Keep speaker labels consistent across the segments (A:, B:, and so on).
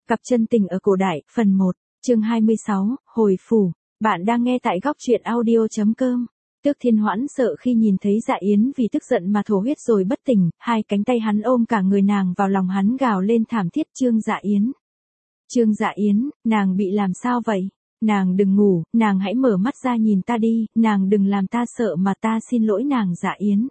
A: Cặp chân tình ở cổ đại, phần 1, chương 26, hồi phủ. Bạn đang nghe tại góc truyện audio.com. Tước Thiên hoãn sợ khi nhìn thấy Dạ Yến vì tức giận mà thổ huyết rồi bất tỉnh, hai cánh tay hắn ôm cả người nàng vào lòng hắn gào lên thảm thiết. Trương Dạ Yến. Trương Dạ Yến, nàng bị làm sao vậy? Nàng đừng ngủ, nàng hãy mở mắt ra nhìn ta đi, nàng đừng làm ta sợ mà ta xin lỗi nàng. Dạ Yến.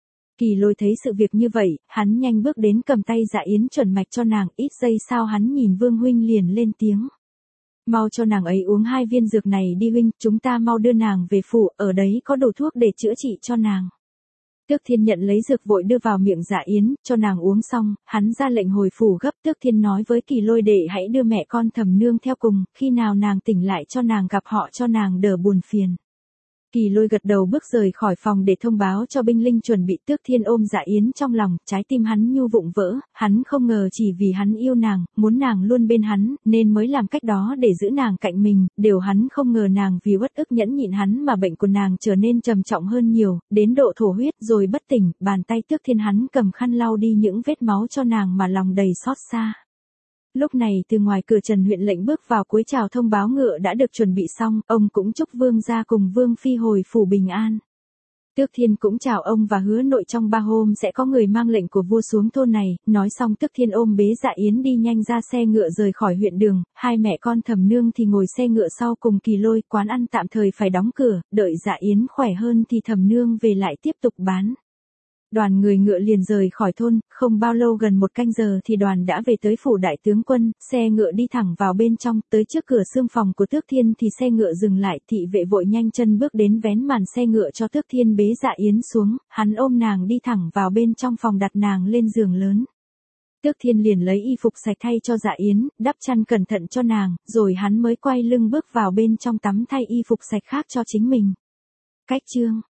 A: Kỳ Lôi thấy sự việc như vậy, hắn nhanh bước đến cầm tay Dạ Yến chuẩn mạch cho nàng. Ít giây sau hắn nhìn Vương huynh liền lên tiếng. Mau cho nàng ấy uống 2 viên dược này đi huynh, chúng ta mau đưa nàng về phủ, ở đấy có đồ thuốc để chữa trị cho nàng. Tước Thiên nhận lấy dược vội đưa vào miệng Dạ Yến, cho nàng uống xong, hắn ra lệnh hồi phủ gấp. Tước Thiên nói với Kỳ Lôi để hãy đưa mẹ con Thẩm Nương theo cùng, khi nào nàng tỉnh lại cho nàng gặp họ cho nàng đỡ buồn phiền. Kỳ Lôi gật đầu bước rời khỏi phòng để thông báo cho binh linh chuẩn bị. Tước Thiên ôm Dạ Yến trong lòng, trái tim hắn nhu vụng vỡ, hắn không ngờ chỉ vì hắn yêu nàng, muốn nàng luôn bên hắn, nên mới làm cách đó để giữ nàng cạnh mình, điều hắn không ngờ nàng vì uất ức nhẫn nhịn hắn mà bệnh của nàng trở nên trầm trọng hơn nhiều, đến độ thổ huyết rồi bất tỉnh. Bàn tay Tước Thiên hắn cầm khăn lau đi những vết máu cho nàng mà lòng đầy xót xa. Lúc này từ ngoài cửa Trần huyện lệnh bước vào cúi chào thông báo ngựa đã được chuẩn bị xong, ông cũng chúc vương gia cùng vương phi hồi phủ bình an. Tước Thiên cũng chào ông và hứa nội trong 3 hôm sẽ có người mang lệnh của vua xuống thôn này. Nói xong Tước Thiên ôm bế Dạ Yến đi nhanh ra xe ngựa rời khỏi huyện đường, hai mẹ con Thẩm Nương thì ngồi xe ngựa sau cùng Kỳ Lôi. Quán ăn tạm thời phải đóng cửa, đợi Dạ Yến khỏe hơn thì Thẩm Nương về lại tiếp tục bán. Đoàn người ngựa liền rời khỏi thôn, không bao lâu gần 1 canh giờ thì đoàn đã về tới phủ đại tướng quân. Xe ngựa đi thẳng vào bên trong, tới trước cửa xương phòng của Tước Thiên thì xe ngựa dừng lại. Thị vệ vội nhanh chân bước đến vén màn xe ngựa cho Tước Thiên bế Dạ Yến xuống, hắn ôm nàng đi thẳng vào bên trong phòng đặt nàng lên giường lớn. Tước Thiên liền lấy y phục sạch thay cho Dạ Yến, đắp chăn cẩn thận cho nàng, rồi hắn mới quay lưng bước vào bên trong tắm thay y phục sạch khác cho chính mình. Cách chương